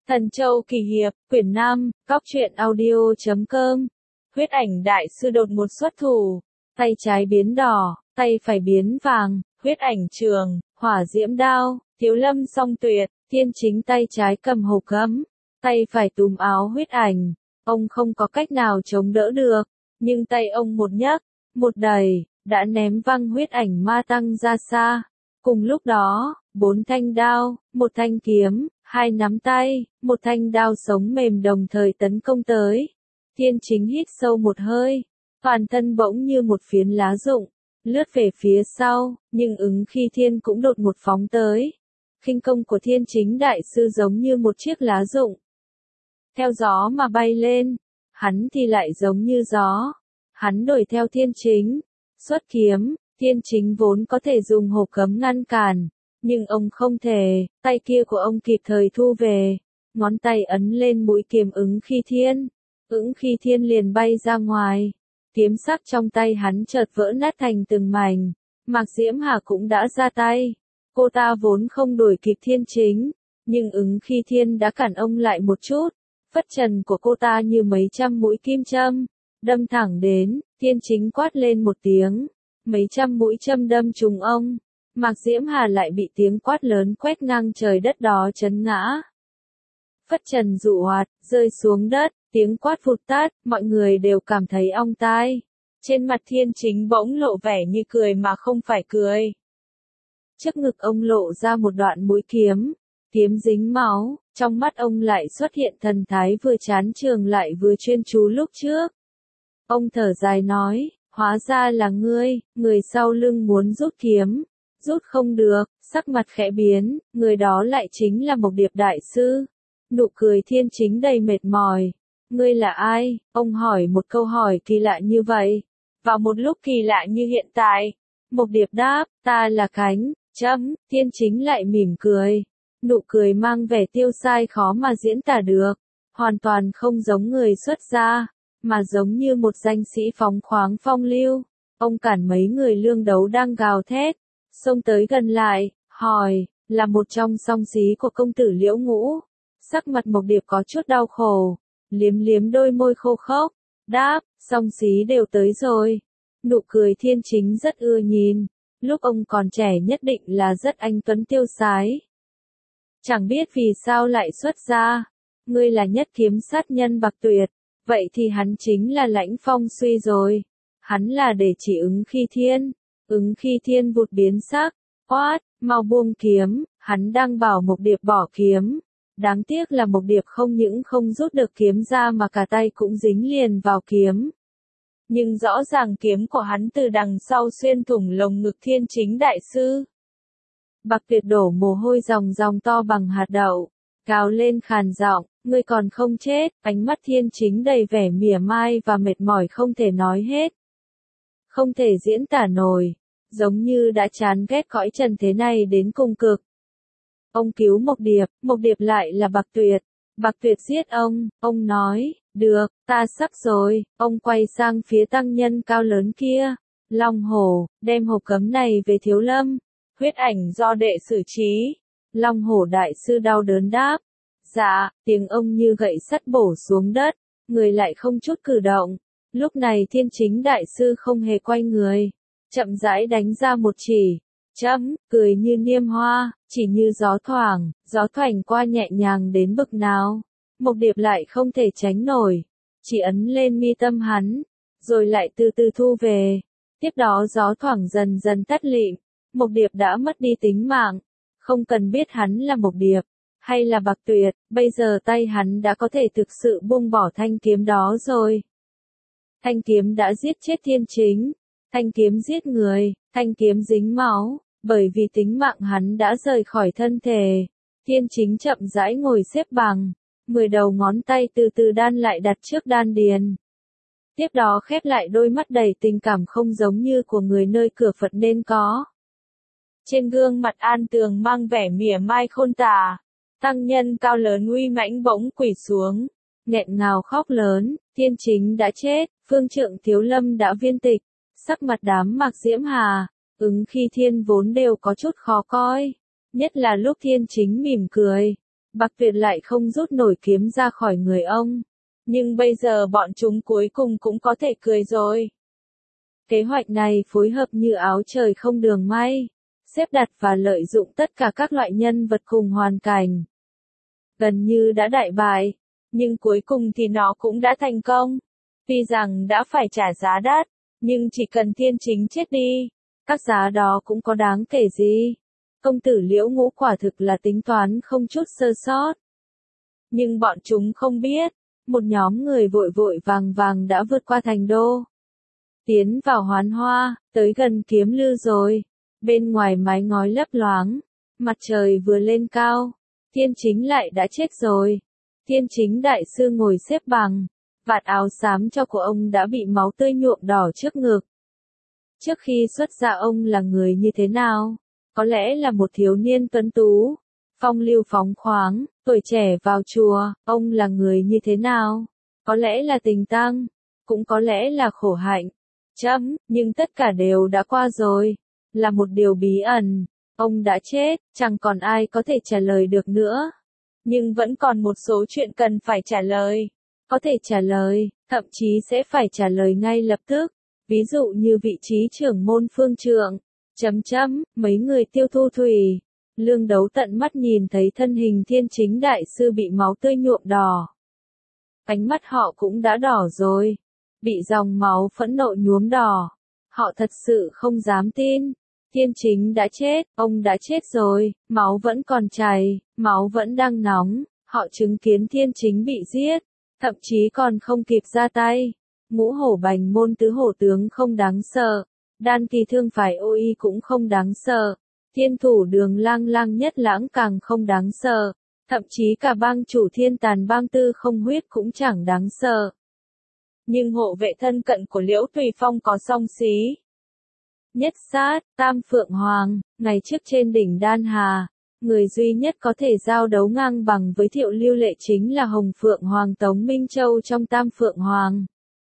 Thần Châu Kỳ Hiệp, quyển 5, Góc truyện audio.com. Huyết ảnh đại sư đột một xuất thủ, tay trái biến đỏ, tay phải biến vàng, huyết ảnh trường, hỏa diễm đao, Thiếu Lâm song tuyệt, Thiên Chính tay trái cầm hộp gấm, tay phải túm áo huyết ảnh. Ông không có cách nào chống đỡ được, nhưng tay ông một nhấc, một đẩy, đã ném văng huyết ảnh ma tăng ra xa. Cùng lúc đó, 4 thanh đao, 1 thanh kiếm, 2 nắm tay, 1 thanh đao sống mềm đồng thời tấn công tới. Thiên Chính hít sâu một hơi, toàn thân bỗng như một phiến lá rụng, lướt về phía sau, nhưng ứng khi thiên cũng đột một phóng tới. Khinh công của Thiên Chính đại sư giống như một chiếc lá rụng, theo gió mà bay lên, hắn thì lại giống như gió. Hắn đuổi theo Thiên Chính, xuất kiếm. Thiên Chính vốn có thể dùng hộp gấm ngăn cản, nhưng ông không thể, tay kia của ông kịp thời thu về, ngón tay ấn lên mũi kiếm ứng khi thiên liền bay ra ngoài. Kiếm sắc trong tay hắn chợt vỡ nát thành từng mảnh. Mạc Diễm Hà cũng đã ra tay, cô ta vốn không đuổi kịp Thiên Chính, nhưng ứng khi thiên đã cản ông lại một chút. Phất trần của cô ta như mấy trăm mũi kim châm, đâm thẳng đến. Thiên Chính quát lên một tiếng, mấy trăm mũi châm đâm trúng ông. Mạc Diễm Hà lại bị tiếng quát lớn quét ngang trời đất đó chấn ngã. Phất trần dụ hoạt, rơi xuống đất, tiếng quát vụt tắt, mọi người đều cảm thấy ong tai. Trên mặt Thiên Chính bỗng lộ vẻ như cười mà không phải cười. Trước ngực ông lộ ra một đoạn mũi kiếm, kiếm dính máu, trong mắt ông lại xuất hiện thần thái vừa chán trường lại vừa chuyên chú lúc trước. Ông thở dài nói, hóa ra là ngươi, người sau lưng muốn rút kiếm, rút không được, sắc mặt khẽ biến, người đó lại chính là Mộc Điệp đại sư. Nụ cười Thiên Chính đầy mệt mỏi. Ngươi là ai? Ông hỏi một câu hỏi kỳ lạ như vậy, vào một lúc kỳ lạ như hiện tại. Mộc Điệp đáp, ta là Cánh, chấm. Thiên Chính lại mỉm cười. Nụ cười mang vẻ tiêu sai khó mà diễn tả được, hoàn toàn không giống người xuất gia, mà giống như một danh sĩ phóng khoáng phong lưu. Ông cản mấy người lương đấu đang gào thét, xông tới gần lại, hỏi, là một trong song xí của công tử Liễu Ngũ. Sắc mặt Mộc Điệp có chút đau khổ, liếm liếm đôi môi khô khốc, đáp, song xí đều tới rồi. Nụ cười Thiên Chính rất ưa nhìn, lúc ông còn trẻ nhất định là rất anh tuấn tiêu sái. Chẳng biết vì sao lại xuất gia. Ngươi là nhất kiếm sát nhân Bạc Tuyệt, vậy thì hắn chính là Lãnh Phong Suy rồi. Hắn là để chỉ ứng khi thiên vụt biến sắc, quát, mau buông kiếm. Hắn đang bảo Mộc Điệp bỏ kiếm. Đáng tiếc là Mộc Điệp không những không rút được kiếm ra mà cả tay cũng dính liền vào kiếm. Nhưng rõ ràng kiếm của hắn từ đằng sau xuyên thủng lồng ngực Thiên Chính đại sư. Bạc Tuyệt đổ mồ hôi ròng ròng to bằng hạt đậu, gào lên khàn giọng, ngươi còn không chết. Ánh mắt Thiên Chính đầy vẻ mỉa mai và mệt mỏi không thể nói hết, không thể diễn tả nổi, giống như đã chán ghét cõi trần thế này đến cùng cực. Ông cứu Mộc Điệp lại là Bạc Tuyệt. Bạc Tuyệt giết ông nói, được, ta sắp rồi. Ông quay sang phía tăng nhân cao lớn kia, Long Hổ, đem hộp gấm này về Thiếu Lâm. Huyết ảnh do đệ xử trí. Long Hổ đại sư đau đớn đáp, dạ. Tiếng ông như gậy sắt bổ xuống đất, người lại không chút cử động. Lúc này Thiên Chính đại sư không hề quay người, chậm rãi đánh ra một chỉ, chấm, cười như niêm hoa, chỉ như gió thoảng qua nhẹ nhàng đến bực nào. Mộc Điệp lại không thể tránh nổi, chỉ ấn lên mi tâm hắn, rồi lại từ từ thu về. Tiếp đó gió thoảng dần dần tắt lịm, Mộc Điệp đã mất đi tính mạng. Không cần biết hắn là Mộc Điệp hay là Bạc Tuyệt, bây giờ tay hắn đã có thể thực sự buông bỏ thanh kiếm đó rồi. Thanh kiếm đã giết chết Thiên Chính, thanh kiếm giết người, thanh kiếm dính máu, bởi vì tính mạng hắn đã rời khỏi thân thể. Thiên Chính chậm rãi ngồi xếp bằng, 10 đầu ngón tay từ từ đan lại đặt trước đan điền. Tiếp đó khép lại đôi mắt đầy tình cảm không giống như của người nơi cửa Phật nên có. Trên gương mặt An Tường mang vẻ mỉa mai khôn tả. Tăng nhân cao lớn uy mãnh bỗng quỳ xuống, nghẹn ngào khóc lớn, Thiên Chính đã chết, phương trượng Thiếu Lâm đã viên tịch. Sắc mặt đám Mạc Diễm Hà, ứng khi thiên vốn đều có chút khó coi, nhất là lúc Thiên Chính mỉm cười, Bạc Tuyệt lại không rút nổi kiếm ra khỏi người ông. Nhưng bây giờ bọn chúng cuối cùng cũng có thể cười rồi. Kế hoạch này phối hợp như áo trời không đường may, xếp đặt và lợi dụng tất cả các loại nhân vật cùng hoàn cảnh. Gần như đã đại bại, nhưng cuối cùng thì nó cũng đã thành công. Tuy rằng đã phải trả giá đắt, nhưng chỉ cần Thiên Chính chết đi, các giá đó cũng có đáng kể gì. Công tử Liễu Ngũ quả thực là tính toán không chút sơ sót. Nhưng bọn chúng không biết, một nhóm người vội vội vàng vàng đã vượt qua thành đô. Tiến vào Hoán Hoa, tới gần Kiếm Lư rồi. Bên ngoài mái ngói lấp loáng, mặt trời vừa lên cao, Thiên Chính lại đã chết rồi. Thiên Chính đại sư ngồi xếp bằng, vạt áo xám cho của ông đã bị máu tươi nhuộm đỏ trước ngực. Trước khi xuất gia ông là người như thế nào? Có lẽ là một thiếu niên tuấn tú, phong lưu phóng khoáng, tuổi trẻ vào chùa. Ông là người như thế nào? Có lẽ là tình tăng, cũng có lẽ là khổ hạnh. Nhưng tất cả đều đã qua rồi, là một điều bí ẩn. Ông đã chết, chẳng còn ai có thể trả lời được nữa. Nhưng vẫn còn một số chuyện cần phải trả lời. Có thể trả lời, thậm chí sẽ phải trả lời ngay lập tức. Ví dụ như vị trí trưởng môn phương trượng. Mấy người Tiêu Thu Thủy. Lương Đấu tận mắt nhìn thấy thân hình Thiên Chính đại sư bị máu tươi nhuộm đỏ. Ánh mắt họ cũng đã đỏ rồi. Bị dòng máu phẫn nộ nhuốm đỏ. Họ thật sự không dám tin. Thiên Chính đã chết, ông đã chết rồi, máu vẫn còn chảy, máu vẫn đang nóng. Họ chứng kiến Thiên Chính bị giết, thậm chí còn không kịp ra tay. Ngũ hổ bành môn tứ hổ tướng không đáng sợ. Đan kỳ thương phải ô y cũng không đáng sợ. Thiên thủ đường lang lang nhất lãng càng không đáng sợ. Thậm chí cả bang chủ Thiên Tàn bang Tư Không Huyết cũng chẳng đáng sợ. Nhưng hộ vệ thân cận của Liễu Tùy Phong có song xí. Nhất sát, Tam Phượng Hoàng, ngày trước trên đỉnh Đan Hà, người duy nhất có thể giao đấu ngang bằng với Thiệu Lưu Lệ chính là Hồng Phượng Hoàng Tống Minh Châu trong Tam Phượng Hoàng.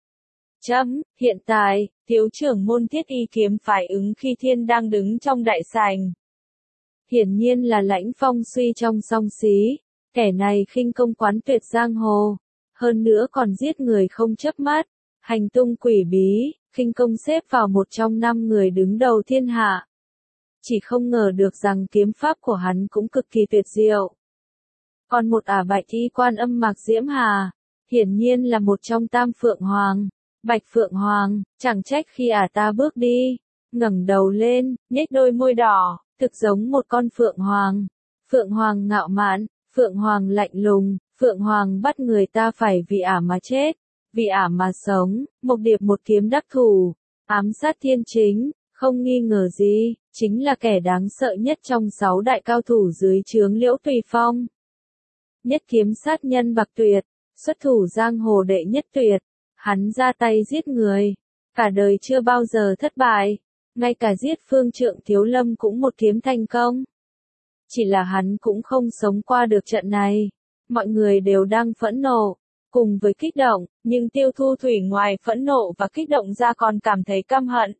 Hiện tại, thiếu trưởng môn Thiết Y kiếm phải ứng khi Thiên đang đứng trong đại sảnh. Hiển nhiên là Lãnh Phong suy trong song xí, kẻ này khinh công quán tuyệt giang hồ, hơn nữa còn giết người không chớp mắt, hành tung quỷ bí, khinh công xếp vào một trong 5 người đứng đầu thiên hạ. Chỉ không ngờ được rằng kiếm pháp của hắn cũng cực kỳ tuyệt diệu. Còn một Bạch Y Quan Âm Mạc Diễm Hà, hiển nhiên là một trong Tam Phượng Hoàng. Bạch Phượng Hoàng, chẳng trách khi ta bước đi, ngẩng đầu lên, nhếch đôi môi đỏ, thực giống một con Phượng Hoàng. Phượng Hoàng ngạo mạn, Phượng Hoàng lạnh lùng, Phượng Hoàng bắt người ta phải vì mà chết, vì mà sống. Mộc Điệp một kiếm đắc thủ, ám sát Thiên Chính, không nghi ngờ gì, chính là kẻ đáng sợ nhất trong 6 đại cao thủ dưới trướng Liễu Tùy Phong. Nhất kiếm sát nhân Bạc Tuyệt, xuất thủ giang hồ đệ nhất tuyệt. Hắn ra tay giết người, cả đời chưa bao giờ thất bại, ngay cả giết Phương Trượng Thiếu Lâm cũng một kiếm thành công. Chỉ là hắn cũng không sống qua được trận này. Mọi người đều đang phẫn nộ, cùng với kích động, nhưng Tiêu Thu Thủy ngoài phẫn nộ và kích động ra còn cảm thấy căm hận.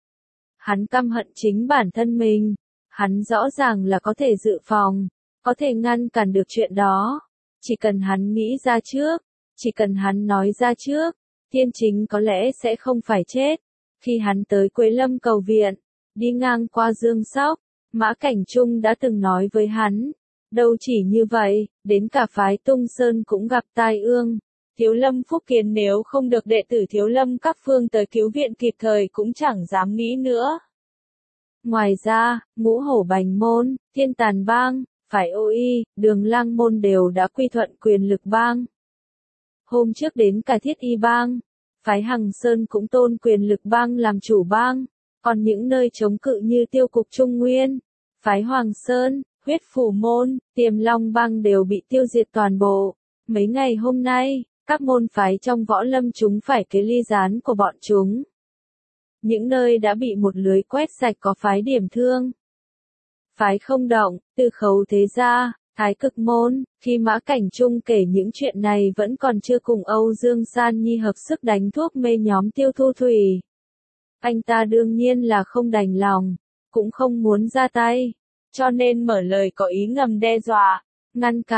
Hắn căm hận chính bản thân mình, hắn rõ ràng là có thể dự phòng, có thể ngăn cản được chuyện đó. Chỉ cần hắn nghĩ ra trước, chỉ cần hắn nói ra trước, Thiên Chính có lẽ sẽ không phải chết. Khi hắn tới Quế Lâm cầu viện, đi ngang qua Dương Sóc, Mã Cảnh Trung đã từng nói với hắn, đâu chỉ như vậy, đến cả phái Tung Sơn cũng gặp tai ương. Thiếu Lâm Phúc Kiến nếu không được đệ tử Thiếu Lâm các phương tới cứu viện kịp thời cũng chẳng dám nghĩ nữa. Ngoài ra, Ngũ Hổ Bành Môn, Thiên Tàn Bang, phái Ô Y, Đường Lang Môn đều đã quy thuận quyền lực bang. Hôm trước đến cả Thiết Y Bang, phái Hằng Sơn cũng tôn quyền lực bang làm chủ bang, còn những nơi chống cự như Tiêu Cục Trung Nguyên, phái Hoàng Sơn, Huyết Phủ Môn, Tiềm Long Bang đều bị tiêu diệt toàn bộ. Mấy ngày hôm nay, các môn phái trong võ lâm chúng phải cái ly gián của bọn chúng. Những nơi đã bị một lưới quét sạch có phái Điểm Thương, phái Không Động, Từ Khấu Thế Gia, Thái Cực Môn. Khi Mã Cảnh Trung kể những chuyện này vẫn còn chưa cùng Âu Dương San Nhi hợp sức đánh thuốc mê nhóm Tiêu Thu Thủy. Anh ta đương nhiên là không đành lòng, cũng không muốn ra tay, cho nên mở lời có ý ngầm đe dọa, ngăn cản.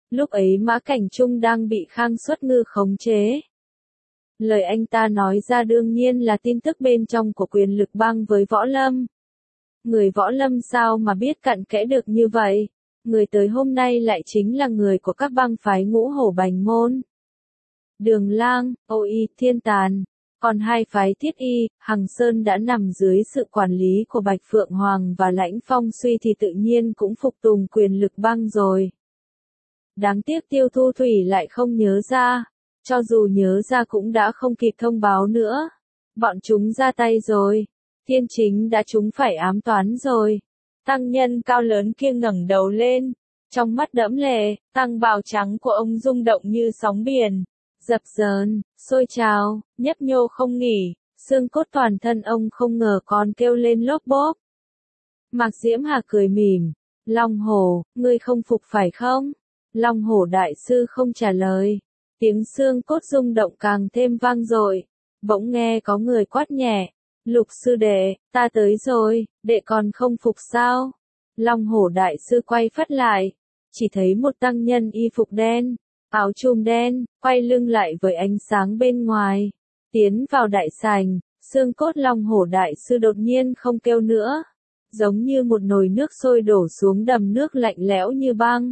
Lúc ấy Mã Cảnh Trung đang bị Khang Xuất Ngư khống chế. Lời anh ta nói ra đương nhiên là tin tức bên trong của quyền lực bang với Võ Lâm. Người Võ Lâm sao mà biết cặn kẽ được như vậy? Người tới hôm nay lại chính là người của các bang phái Ngũ Hổ Bành Môn, Đường Lang, Ô Y, Thiên Tàn. Còn hai phái Thiết Y, Hằng Sơn đã nằm dưới sự quản lý của Bạch Phượng Hoàng và Lãnh Phong Suy thì tự nhiên cũng phục tùng quyền lực bang rồi. Đáng tiếc Tiêu Thu Thủy lại không nhớ ra, cho dù nhớ ra cũng đã không kịp thông báo nữa. Bọn chúng ra tay rồi, Thiên Chính đã trúng phải ám toán rồi. Tăng nhân cao lớn kia ngẩng đầu lên, trong mắt đẫm lệ, tăng bào trắng của ông rung động như sóng biển, dập dờn, sôi trào, nhấp nhô không nghỉ, xương cốt toàn thân ông không ngờ còn kêu lên lốp bốp. Mạc Diễm Hà cười mỉm, Long Hổ, ngươi không phục phải không? Long Hổ đại sư không trả lời, tiếng xương cốt rung động càng thêm vang dội. Bỗng nghe có người quát nhẹ, Lục sư đệ, ta tới rồi, đệ còn không phục sao? Long Hổ đại sư quay phắt lại, chỉ thấy một tăng nhân y phục đen, áo chùm đen, quay lưng lại với ánh sáng bên ngoài, tiến vào đại sảnh. Xương cốt Long Hổ đại sư đột nhiên không kêu nữa, giống như một nồi nước sôi đổ xuống đầm nước lạnh lẽo như băng.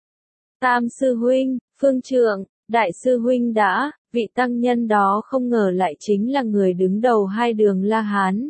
Tam sư huynh, Phương Trượng, đại sư huynh đã, vị tăng nhân đó không ngờ lại chính là người đứng đầu hai đường La Hán.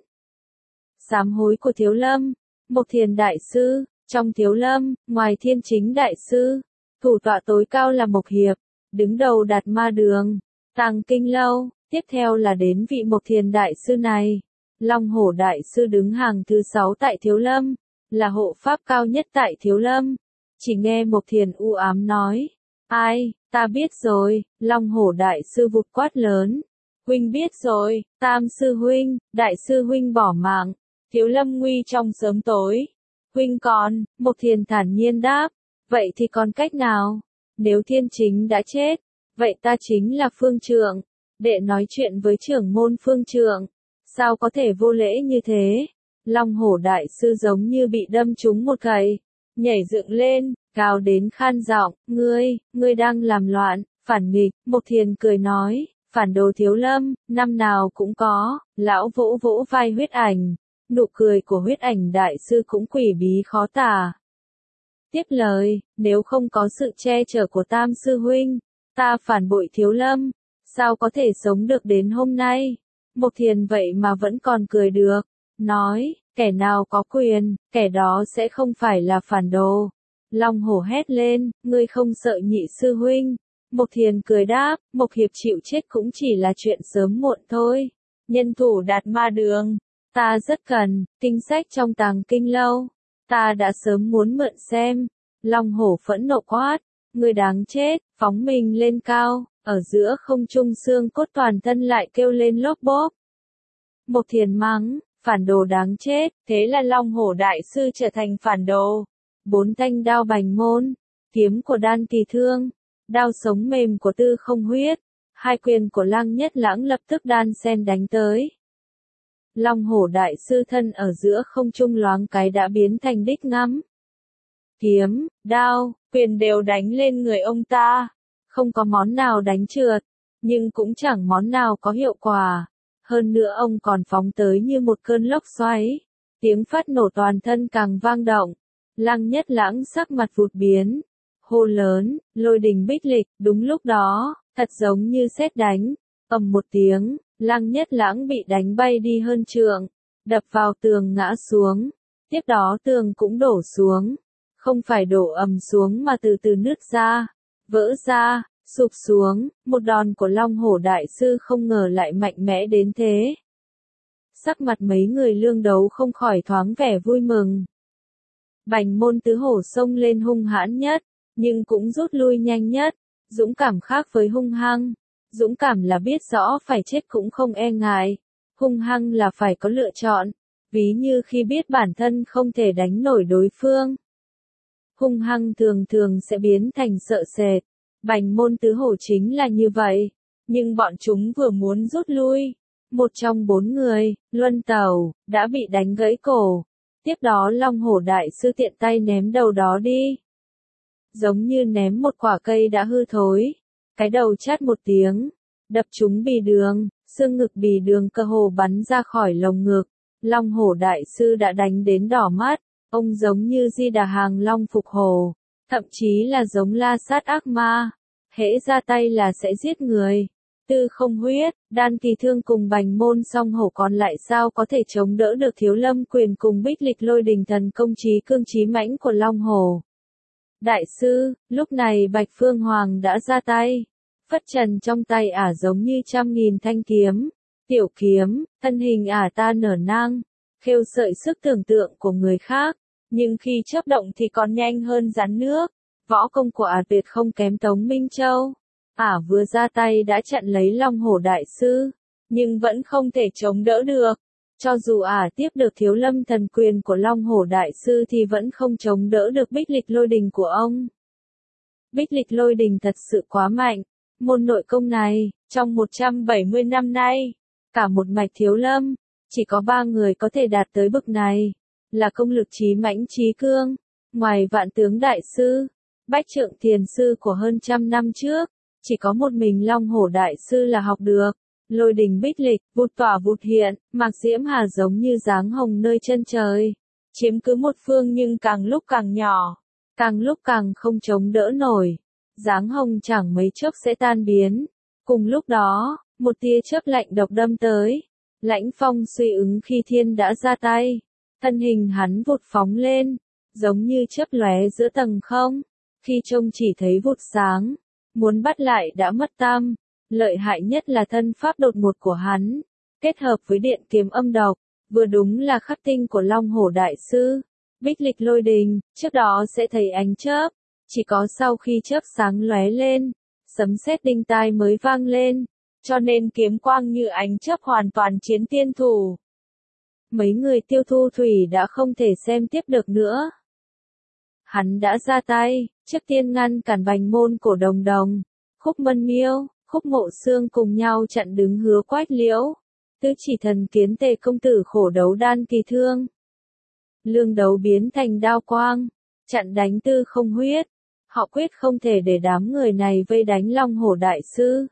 Sám hối của Thiếu Lâm, Mộc Thiền đại sư, trong Thiếu Lâm, ngoài Thiên Chính đại sư, thủ tọa tối cao là Mộc Hiệp, đứng đầu Đạt Ma đường, Tàng Kinh lâu, tiếp theo là đến vị Mộc Thiền đại sư này. Long Hổ đại sư đứng hàng thứ 6 tại Thiếu Lâm, là hộ pháp cao nhất tại Thiếu Lâm. Chỉ nghe Mộc Thiền u ám nói, ai, ta biết rồi. Long Hổ đại sư vụt quát lớn, huynh biết rồi, Tam sư huynh, đại sư huynh bỏ mạng, Thiếu Lâm nguy trong sớm tối. Huynh còn, Mộc Thiền thản nhiên đáp, vậy thì còn cách nào? Nếu Thiên Chính đã chết, vậy ta chính là Phương Trượng. Đệ nói chuyện với trưởng môn Phương Trượng, sao có thể vô lễ như thế? Long Hổ đại sư giống như bị đâm trúng một gậy, nhảy dựng lên, gào đến khan giọng, ngươi đang làm loạn, phản nghịch. Mộc Thiền cười nói, phản đồ Thiếu Lâm, năm nào cũng có. Lão vỗ vỗ vai Huyết Ảnh, nụ cười của Huyết Ảnh đại sư cũng quỷ bí khó tả. Tiếp lời, nếu không có sự che chở của Tam sư huynh, ta phản bội Thiếu Lâm, sao có thể sống được đến hôm nay? Mộc Thiền vậy mà vẫn còn cười được, nói, kẻ nào có quyền, kẻ đó sẽ không phải là phản đồ. Long Hổ hét lên, ngươi không sợ nhị sư huynh? Mộc Thiền cười đáp, Mộc Hiệp chịu chết cũng chỉ là chuyện sớm muộn thôi. Nhân thủ Đạt Ma đường, ta rất cần, kinh sách trong Tàng Kinh lâu, ta đã sớm muốn mượn xem. Long Hổ phẫn nộ quát, ngươi đáng chết, phóng mình lên cao, ở giữa không trung xương cốt toàn thân lại kêu lên lốp bốp. Mộc Thiền mắng, phản đồ đáng chết, thế là Long Hổ đại sư trở thành phản đồ. 4 thanh đao Bành Môn, kiếm của Đan Kỳ Thương, đao sống mềm của Tư Không Huyết, hai quyền của Lăng Nhất Lãng lập tức đan xen đánh tới. Long Hổ đại sư thân ở giữa không trung loáng cái đã biến thành đích ngắm. Kiếm, đao, quyền đều đánh lên người ông ta, không có món nào đánh trượt, nhưng cũng chẳng món nào có hiệu quả. Hơn nữa ông còn phóng tới như một cơn lốc xoáy, tiếng phát nổ toàn thân càng vang động. Lăng Nhất Lãng sắc mặt vụt biến, hô lớn, lôi đình bích lịch. Đúng lúc đó, thật giống như sét đánh, ầm một tiếng, Lăng Nhất Lãng bị đánh bay đi hơn trượng, đập vào tường ngã xuống. Tiếp đó tường cũng đổ xuống, không phải đổ ầm xuống mà từ từ nứt ra, vỡ ra, sụp xuống. Một đòn của Long Hổ đại sư không ngờ lại mạnh mẽ đến thế. Sắc mặt mấy người lương đấu không khỏi thoáng vẻ vui mừng. Bành Môn Tứ Hổ xông lên hung hãn nhất, nhưng cũng rút lui nhanh nhất. Dũng cảm khác với hung hăng. Dũng cảm là biết rõ phải chết cũng không e ngại. Hung hăng là phải có lựa chọn, ví như khi biết bản thân không thể đánh nổi đối phương. Hung hăng thường thường sẽ biến thành sợ sệt. Bành Môn Tứ Hổ chính là như vậy, nhưng bọn chúng vừa muốn rút lui. Một trong 4 người, Luân Tẩu, đã bị đánh gãy cổ. Tiếp đó Long Hổ đại sư tiện tay ném đầu đó đi. giống như ném một quả cây đã hư thối. Cái đầu chát một tiếng, đập trúng bì đường, xương ngực bì đường cơ hồ bắn ra khỏi lồng ngực. Long hổ đại sư đã đánh đến đỏ mắt, ông giống như Di Đà Hàng Long phục hồ, thậm chí là giống La Sát ác ma, hễ ra tay là sẽ giết người. Tư Không Huyết, Đan Kỳ Thương cùng Bành Môn Song Hổ còn lại sao có thể chống đỡ được Thiếu Lâm Quyền cùng Bích Lịch Lôi Đình thần công trí cương trí mãnh của Long hổ. Đại sư, lúc này Bạch Phương Hoàng đã ra tay, phất trần trong tay ả giống như trăm nghìn thanh kiếm, tiểu kiếm, thân hình ả ta nở nang, khêu sợi sức tưởng tượng của người khác, nhưng khi chớp động thì còn nhanh hơn rắn nước. Võ công của ả tuyệt không kém Tống Minh Châu. Ả vừa ra tay đã chặn lấy Long hổ đại sư, nhưng vẫn không thể chống đỡ được. Cho dù ả tiếp được Thiếu Lâm thần quyền của Long hổ đại sư thì vẫn không chống đỡ được Bích Lịch Lôi Đình của ông. Bích Lịch Lôi Đình thật sự quá mạnh. Môn nội công này, trong 170 năm nay, cả một mạch Thiếu Lâm, chỉ có 3 người có thể đạt tới bậc này, là công lực trí mãnh trí cương, ngoài Vạn Tướng đại sư, Bách Trượng Thiền sư của hơn trăm năm trước, chỉ có một mình Long hổ đại sư là học được. Lôi đình bích lịch, vụt tỏa vụt hiện, Mạc Diễm Hà giống như dáng hồng nơi chân trời, chiếm cứ một phương nhưng càng lúc càng nhỏ, càng lúc càng không chống đỡ nổi. Dáng hồng chẳng mấy chốc sẽ tan biến. Cùng lúc đó, một tia chớp lạnh độc đâm tới. Lãnh Phong suy ứng khi thiên đã ra tay. Thân hình hắn vụt phóng lên, giống như chớp lóe giữa tầng không. Khi trông chỉ thấy vụt sáng, muốn bắt lại đã mất tăm. Lợi hại nhất là thân pháp đột ngột của hắn, kết hợp với điện kiếm âm độc, vừa đúng là khắc tinh của Long hổ đại sư. Bích Lịch Lôi Đình, trước đó sẽ thấy ánh chớp, chỉ có sau khi chớp sáng lóe lên, sấm sét đinh tai mới vang lên, cho nên kiếm quang như ánh chớp hoàn toàn chiến tiên thủ. Mấy người Tiêu Thu Thủy đã không thể xem tiếp được nữa. Hắn đã ra tay, trước tiên ngăn cản Bành Môn Cổ Đồng Đồng, Khúc Mân Miêu, Khúc Mộ Xương cùng nhau chặn đứng Hứa Quách Liễu, Tứ Chỉ Thần Kiến Tề công tử khổ đấu Đan Kỳ Thương. Lương đấu biến thành đao quang, chặn đánh Tư Không Huyết. Họ quyết không thể để đám người này vây đánh Long hổ đại sư.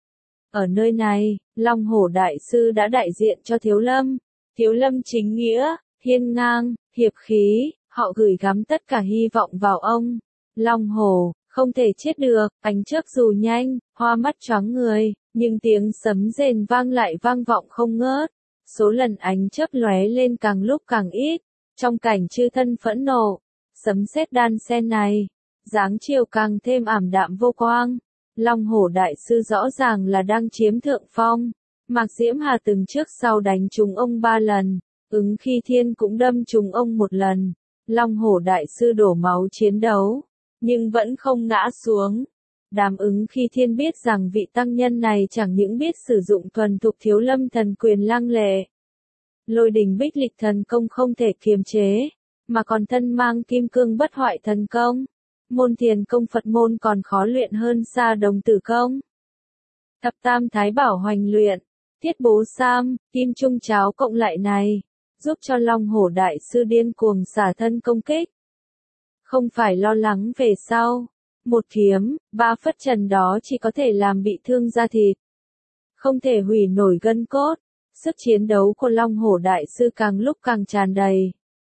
Ở nơi này, Long hổ đại sư đã đại diện cho Thiếu Lâm. Thiếu Lâm chính nghĩa, hiên ngang, hiệp khí, họ gửi gắm tất cả hy vọng vào ông. Long hổ, không thể chết được, ánh chớp dù nhanh, hoa mắt choáng người, nhưng tiếng sấm rền vang lại vang vọng không ngớt. Số lần ánh chớp lóe lên càng lúc càng ít, trong cảnh chư thân phẫn nộ, sấm sét đan xen này, dáng chiều càng thêm ảm đạm vô quang. Long hổ đại sư rõ ràng là đang chiếm thượng phong. Mạc Diễm Hà từng trước sau đánh trúng ông 3 lần, Ứng Khi Thiên cũng đâm trúng ông 1 lần. Long hổ đại sư đổ máu chiến đấu, nhưng vẫn không ngã xuống. Đám Ứng Khi Thiên biết rằng vị tăng nhân này chẳng những biết sử dụng thuần thục Thiếu Lâm thần quyền lăng lệ, Lôi đình bích lịch thần công không thể kiềm chế, mà còn thân mang kim cương bất hoại thần công. Môn thiền công Phật môn còn khó luyện hơn xa Đồng Tử công. Thập tam thái bảo hoành luyện, Thiết Bố Sam, Kim Trung Cháo cộng lại này, giúp cho Long hổ đại sư điên cuồng xả thân công kích. Không phải lo lắng về sau, một kiếm, 3 phất trần đó chỉ có thể làm bị thương da thịt, không thể hủy nổi gân cốt. Sức chiến đấu của Long hổ đại sư càng lúc càng tràn đầy.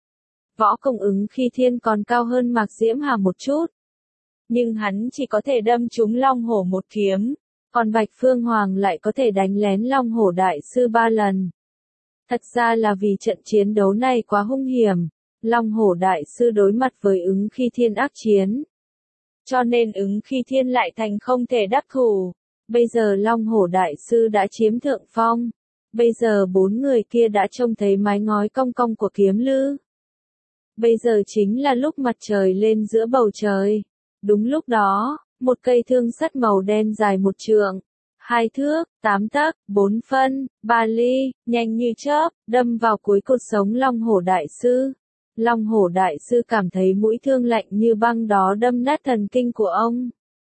Võ công Ứng Khi Thiên còn cao hơn Mạc Diễm Hà một chút, nhưng hắn chỉ có thể đâm trúng Long hổ 1 kiếm, còn Bạch Phương Hoàng lại có thể đánh lén Long hổ đại sư 3 lần. Thật ra là vì trận chiến đấu này quá hung hiểm, Long hổ đại sư đối mặt với Ứng Khi Thiên ác chiến, cho nên Ứng Khi Thiên lại thành không thể đắc thủ. Bây giờ Long hổ đại sư đã chiếm thượng phong, bây giờ 4 người kia đã trông thấy mái ngói cong cong của kiếm lư. Bây giờ chính là lúc mặt trời lên giữa bầu trời. Đúng lúc đó, một cây thương sắt màu đen dài 1 trượng, 2 thước, 8 tấc, 4 phân, 3 ly, nhanh như chớp, đâm vào cuối cột sống Long hổ đại sư. Long hổ đại sư cảm thấy mũi thương lạnh như băng đó đâm nát thần kinh của ông.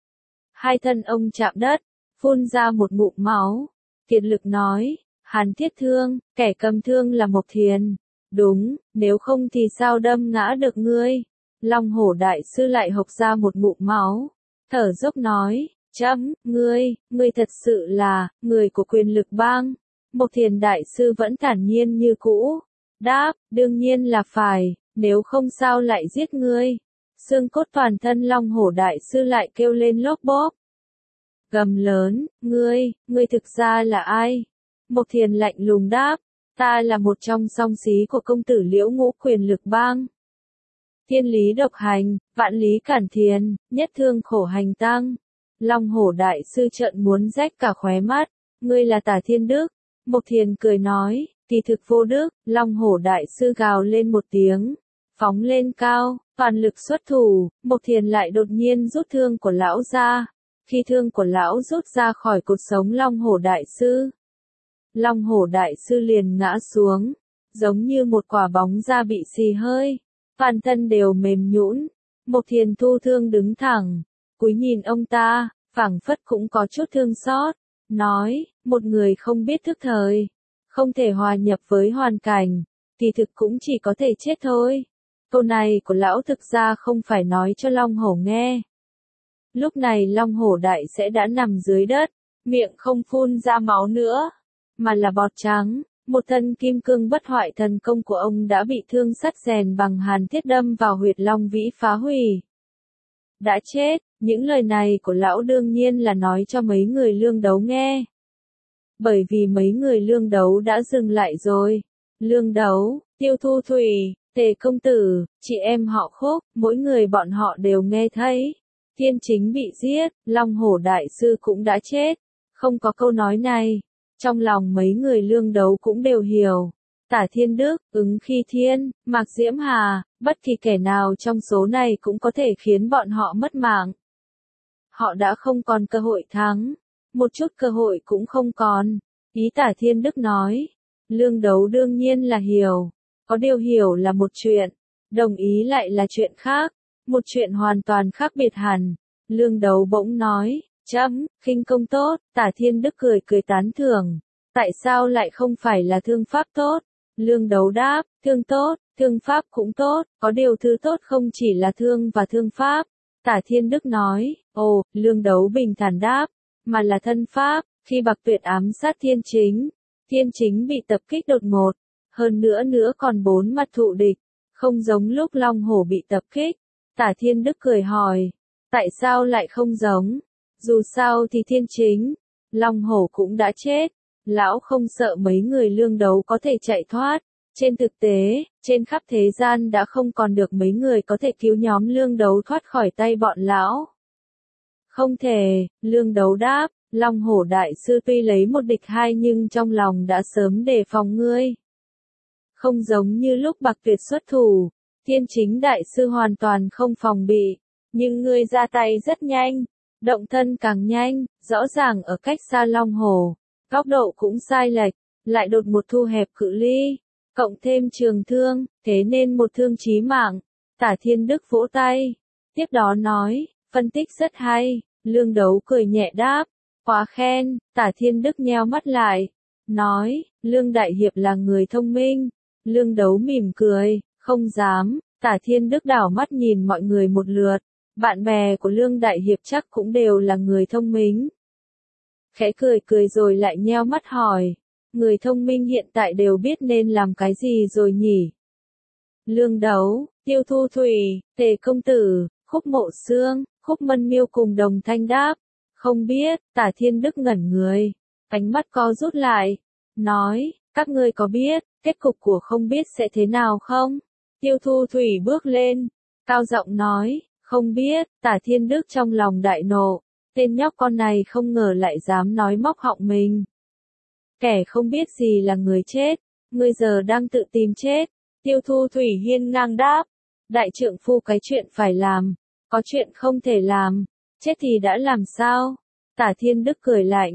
Hai thân ông chạm đất, phun ra một ngụm máu. Kiệt lực nói, Hàn Thiết Thương, kẻ cầm thương là Mộc Thiền. Đúng, nếu không thì sao đâm ngã được ngươi. Long Hổ đại sư lại hộc ra một ngụm máu, thở dốc nói, ngươi thật sự là, người của quyền lực bang. Mộc Thiền đại sư vẫn thản nhiên như cũ, đáp, đương nhiên là phải, nếu không sao lại giết ngươi. Xương cốt toàn thân Long Hổ đại sư lại kêu lên lốp bốp. Gầm lớn, ngươi thực ra là ai? Mộc Thiền lạnh lùng đáp, ta là một trong song xí của công tử Liễu Ngũ quyền lực bang. Thiên lý độc hành, vạn lý cản thiền, nhất thương khổ hành tăng. Long Hổ đại sư trợn muốn rách cả khóe mắt, ngươi là Tả Thiên Đức. Mộc Thiền cười nói, kỳ thực vô đức. Long Hổ đại sư gào lên một tiếng, phóng lên cao, toàn lực xuất thủ. Mộc Thiền lại đột nhiên rút thương của lão ra. Khi thương của lão rút ra khỏi cột sống Long Hổ đại sư, Long Hổ đại sư liền ngã xuống, giống như một quả bóng da bị xì hơi, toàn thân đều mềm nhũn. Mộc Thiền thu thương đứng thẳng, cúi nhìn ông ta, phảng phất cũng có chút thương xót, nói, một người không biết thức thời, không thể hòa nhập với hoàn cảnh, thì thực cũng chỉ có thể chết thôi. Câu này của lão thực ra không phải nói cho Long Hổ nghe. Lúc này Long Hổ đại sẽ đã nằm dưới đất, miệng không phun ra máu nữa, mà là bọt trắng. Một thân kim cương bất hoại thần công của ông đã bị thương sắt rèn bằng hàn thiết đâm vào huyệt long vĩ phá hủy. Đã chết, những lời này của lão đương nhiên là nói cho mấy người lương đấu nghe. Bởi vì mấy người lương đấu đã dừng lại rồi. Lương đấu, Tiêu Thu Thủy, Tề công tử, chị em họ Khúc, mỗi người bọn họ đều nghe thấy. Thiên Chính bị giết, Long Hổ đại sư cũng đã chết. Không có câu nói này. Trong lòng mấy người lương đấu cũng đều hiểu. Tả Thiên Đức, Ứng Khi Thiên, Mạc Diễm Hà, bất kỳ kẻ nào trong số này cũng có thể khiến bọn họ mất mạng. Họ đã không còn cơ hội thắng. Một chút cơ hội cũng không còn. Ý Tả Thiên Đức nói. Lương đấu đương nhiên là hiểu. Có điều hiểu là một chuyện. Đồng ý lại là chuyện khác. Một chuyện hoàn toàn khác biệt hẳn. Lương đấu bỗng nói. Khinh công tốt. Tả Thiên Đức cười cười tán thưởng. Tại sao lại không phải là thương pháp tốt? Lương đấu đáp, thương tốt, thương pháp cũng tốt, có điều thứ tốt không chỉ là thương và thương pháp. Tả Thiên Đức nói, Lương đấu bình thản đáp, mà là thân pháp. Khi Bạc Tuyệt ám sát Thiên Chính bị tập kích đột ngột, hơn nữa còn 4 mặt thụ địch, không giống lúc Long Hổ bị tập kích. Tả Thiên Đức cười hỏi, tại sao lại không giống? Dù sao thì Thiên Chính, Long Hổ cũng đã chết. Lão không sợ mấy người lương đấu có thể chạy thoát. Trên thực tế, trên khắp thế gian đã không còn được mấy người có thể cứu nhóm lương đấu thoát khỏi tay bọn lão. Không thể, lương đấu đáp, Long Hổ đại sư tuy lấy một địch hai nhưng trong lòng đã sớm đề phòng ngươi. Không giống như lúc Bạc Tuyệt xuất thủ, Thiên Chính đại sư hoàn toàn không phòng bị, nhưng ngươi ra tay rất nhanh, động thân càng nhanh, rõ ràng ở cách xa Long Hổ. Góc độ cũng sai lệch, lại đột một thu hẹp cự ly, cộng thêm trường thương, thế nên một thương chí mạng. Tả Thiên Đức vỗ tay, tiếp đó nói, phân tích rất hay. Lương đấu cười nhẹ đáp, quá khen. Tả Thiên Đức nheo mắt lại, nói, Lương đại hiệp là người thông minh. Lương đấu mỉm cười, không dám. Tả Thiên Đức đảo mắt nhìn mọi người một lượt, bạn bè của Lương đại hiệp chắc cũng đều là người thông minh. Khẽ cười rồi lại nheo mắt hỏi, người thông minh hiện tại đều biết nên làm cái gì rồi nhỉ? Lương đấu, Tiêu Thu Thủy, Tề công tử, Khúc Mộ Xương, Khúc Mân Miêu cùng đồng thanh đáp, không biết. Tả Thiên Đức ngẩn người, ánh mắt co rút lại, nói, các ngươi có biết, kết cục của không biết sẽ thế nào không? Tiêu Thu Thủy bước lên, cao giọng nói, không biết. Tả Thiên Đức trong lòng đại nộ. Tên nhóc con này không ngờ lại dám nói móc họng mình. Kẻ không biết gì là người chết, ngươi giờ đang tự tìm chết. Tiêu Thu Thủy hiên ngang đáp, đại trượng phu cái chuyện phải làm, có chuyện không thể làm, chết thì đã làm sao? Tả Thiên Đức cười lạnh,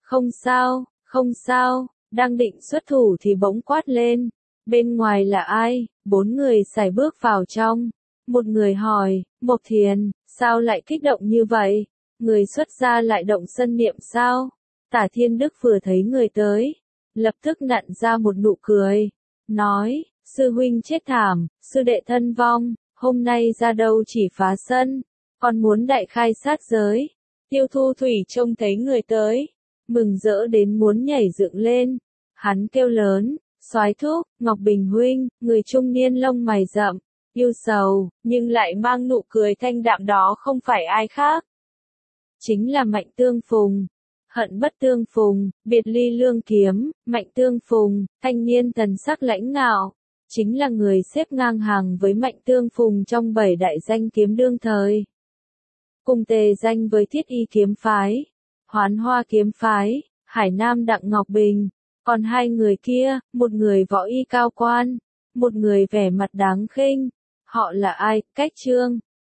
không sao, đang định xuất thủ thì bỗng quát lên, bên ngoài là ai? 4 người sải bước vào trong, một người hỏi, Mộc Thiền, sao lại kích động như vậy? Người xuất gia lại động sân niệm sao? Tả Thiên Đức vừa thấy người tới, lập tức nặn ra một nụ cười, nói, sư huynh chết thảm, sư đệ thân vong, hôm nay ra đâu chỉ phá sân, còn muốn đại khai sát giới. Tiêu Thu Thủy trông thấy người tới, mừng rỡ đến muốn nhảy dựng lên. Hắn kêu lớn, soái thúc, Ngọc Bình huynh, người trung niên lông mày rậm, yêu sầu, nhưng lại mang nụ cười thanh đạm đó không phải ai khác. Chính là Mạnh Tương Phùng. Hận bất tương phùng, biệt ly lương kiếm, Mạnh Tương Phùng, thanh niên thần sắc lãnh ngạo, chính là người xếp ngang hàng với Mạnh Tương Phùng trong 7 đại danh kiếm đương thời. Cùng tề danh với Thiết Y kiếm phái, Hoán Hoa kiếm phái, Hải Nam Đặng Ngọc Bình, còn hai người kia, một người võ y cao quan, một người vẻ mặt đáng khinh. Họ là ai? Cách Trương.